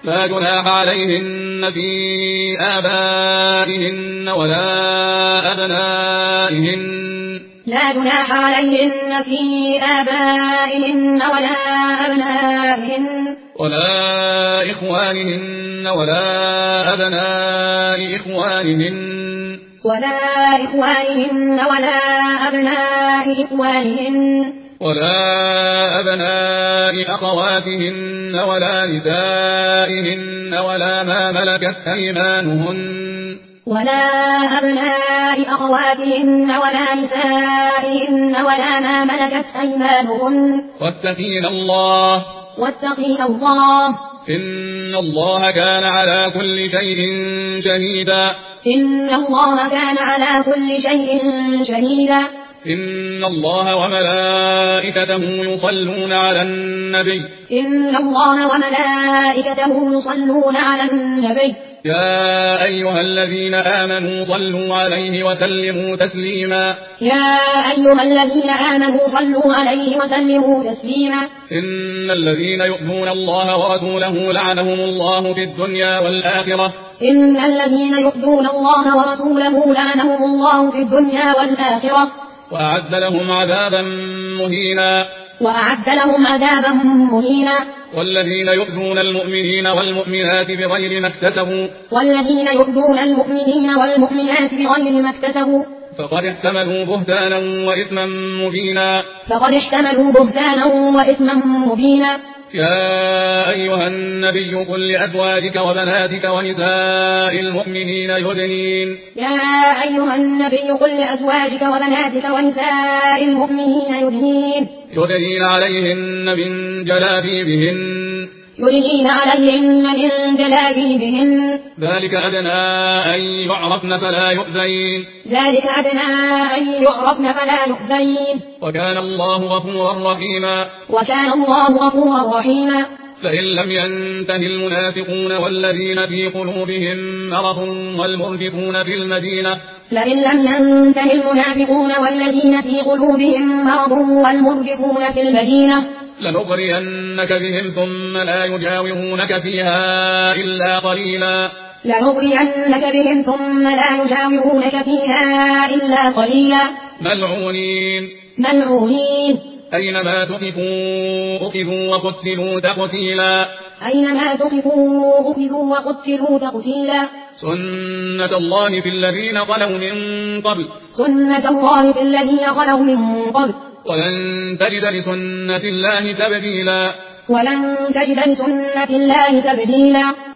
لا جناح عليهن في آبائهن ولا أبنائهن لا جناح عليهن في آبائهن ولا أبنائهن ولا إخوانهن ولا أبناء إخوانهن ولا أبناء إخوانهن ولا أبناء أخواتهن ولا نسائهن ولا ما ملكت أيمانهن ولا أبناء أخواتهن ولا نسائهن ولا ما ملكت أيمانهن واتقين الله إن الله كان على كل شيء شهيدا إن الله كان على كل شيء شهيدا إن الله وملائكته يصلون على النبي إن الله وملائكته يصلون على النبي يا أيها الذين آمنوا صلوا عليه وسلموا تسليما يا أيها الذين آمنوا صلوا عليه وسلموا تسليما إن الذين يؤذون الله ورسوله لعنهم الله في الدنيا والآخرة إن الذين يؤذون الله ورسوله لعنهم الله في الدنيا والآخرة وأعد لهم عذابا مهينا والذين يؤذون المؤمنين والمؤمنات بغير ما اكتسبوا فقد احتملوا بهتانا وإثما مبينا يا أيها النبي قل لأزواجك وبناتك ونساء المؤمنين يدنين عليهن من جلابيبهن ذلك أدنى أن يعرفن فلا يؤذين وكان الله غفورا رحيما فإن لم ينته المنافقون والذين في قلوبهم مرض والمرجفون في المدينة لنغرينك بهم ثم لا يجاورونك فيها إلا قليلا ملعونين أينما تقفوا أخذوا وقتلوا تقتيلا سنة الله في الذين خلوا من قبل ولن تجد لسنة الله تبديلا